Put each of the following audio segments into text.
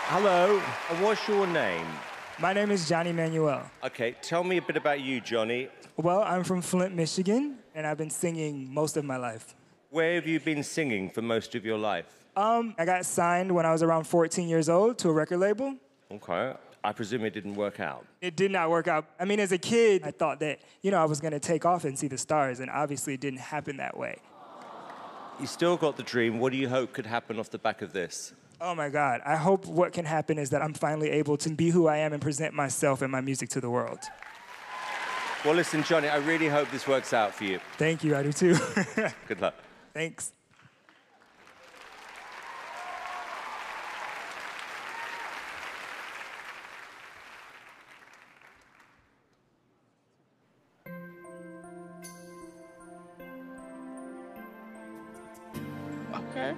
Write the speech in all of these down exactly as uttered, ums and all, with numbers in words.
Hello, and what's your name? My name is Johnny Manuel. Okay, tell me a bit about you, Johnny. Well, I'm from Flint, Michigan, and I've been singing most of my life. Where have you been singing for most of your life? Um, I got signed when I was around fourteen years old to a record label. Okay, I presume it didn't work out. It did not work out. I mean, as a kid, I thought that, you know, I was gonna take off and see the stars, and obviously it didn't happen that way. You still got the dream. What do you hope could happen off the back of this? Oh my God, I hope what can happen is that I'm finally able to be who I am and present myself and my music to the world. Well, listen, Johnny, I really hope this works out for you. Thank you, I do too. Good luck. Thanks. Okay.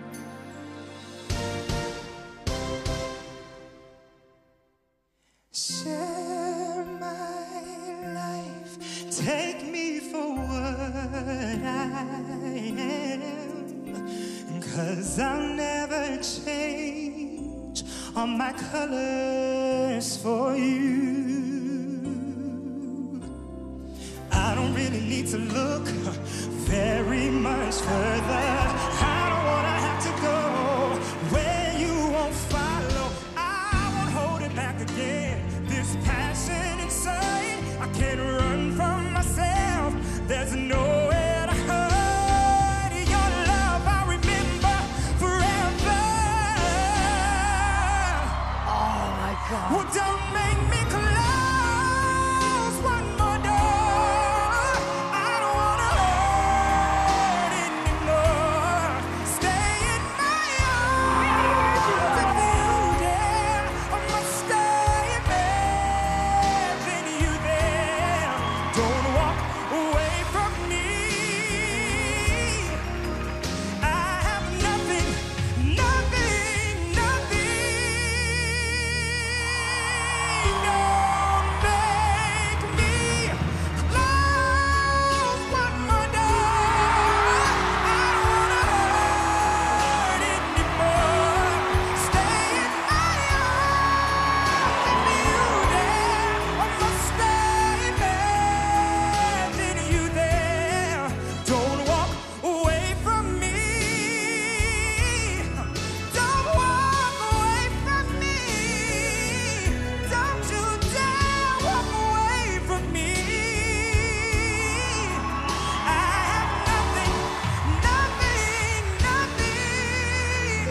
Share my life, take me for what I am, 'cause I'll never change all my colors for you. I don't really need to look very much further. I don't wanna have to go where you won't follow. I won't hold it back again. This passion inside, I can't run from myself. There's nowhere to hide. Your love I remember forever. Oh my God. Well, don't make me close one more door. I don't wanna hurt anymore. Stay in my arms. With you there, I must stay imagine you there. Don't walk away from me. I have nothing, nothing, nothing. Don't make me close one more door. I don't wanna hurt anymore. Stay in my arms with you there. I must stay imagine you there. Don't walk away from me. Don't walk away from me. Don't you dare walk away from me. I have nothing, nothing, nothing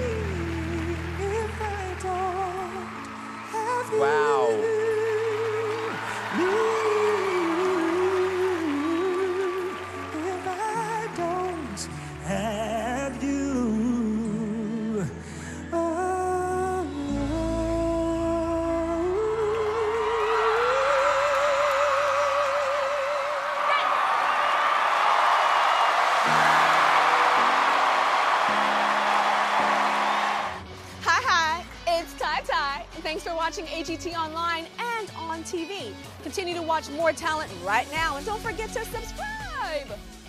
if I don't have you. Wow. If I don't have you. Hi, hi, it's Ty Ty, and thanks for watching A G T online and on T V. Continue to watch more talent right now, and don't forget to subscribe.